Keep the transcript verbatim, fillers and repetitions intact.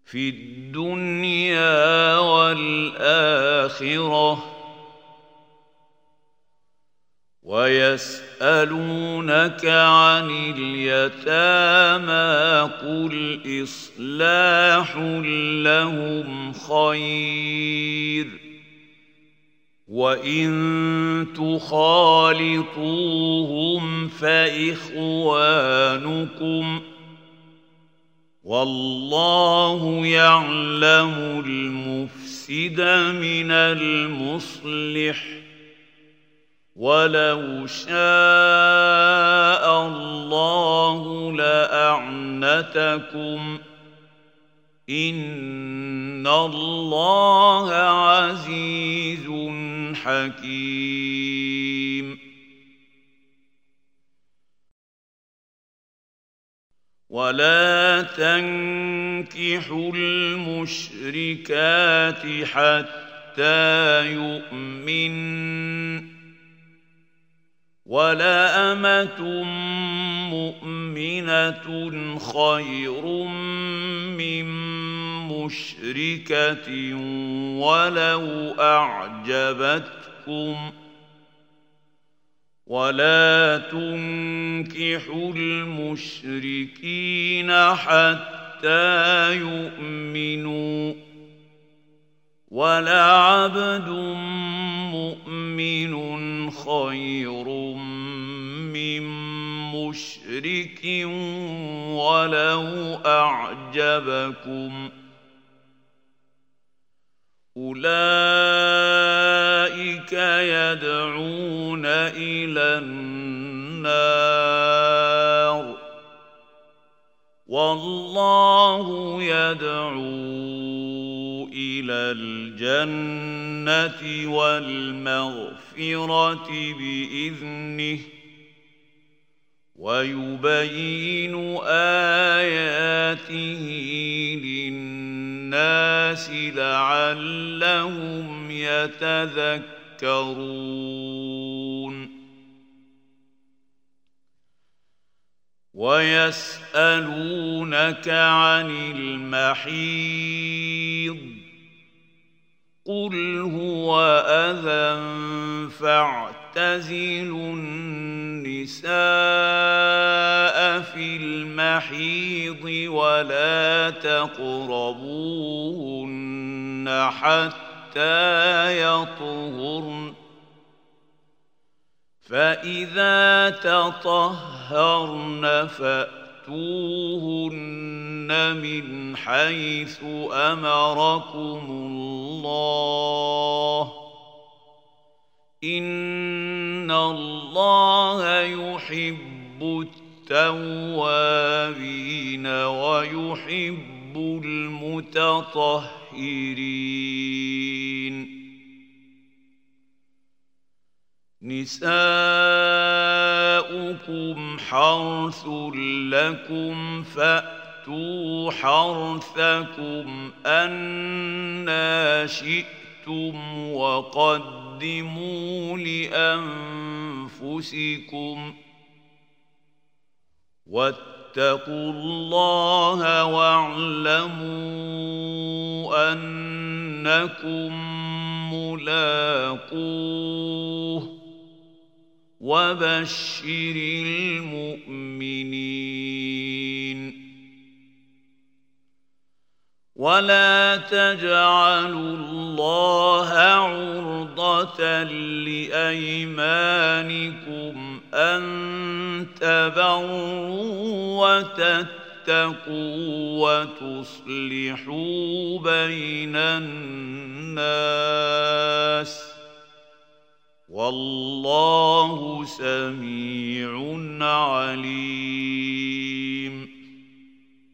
في الدنيا والآخرة. ويسألونك عن اليتامى قل إصلاح لهم خير وإن تخالطوهم فإخوانكم والله يعلم المفسد من المصلح ولو شاء الله لأعنتكم إن الله عزيز حكيم. ولا تنكحوا المشركات حتى يؤمنن ولا أمة مؤمنة خير من مشركة ولو أعجبتكم ولا تنكحوا المشركين حتى يؤمنوا ولعبد مؤمن خير من مشرك ولو أعجبكم أولئك يدعون إلى النار والله يدعو إلى الجنة والمغفرة بإذنه ويبين آياته للناس لعلهم يتذكرون. ويسألونك عن المحيض قل هو أذى فاعتزلوا النساء في المحيض ولا تقربوهن حتى يطهرن فإذا تطهرن فأتوهن من حيث أمركم الله إن الله يحب التوابين ويحب المتطهرين. نساؤكم حرث لكم فأتوا حرثكم أنى شئتم وقدموا لأنفسكم واتقوا الله واعلموا أنكم ملاقوه وبشر المؤمنين. ولا تجعلوا الله عرضة لأيمانكم أن تبروا وتتقوا وتصلحوا بين الناس والله سميع عليم.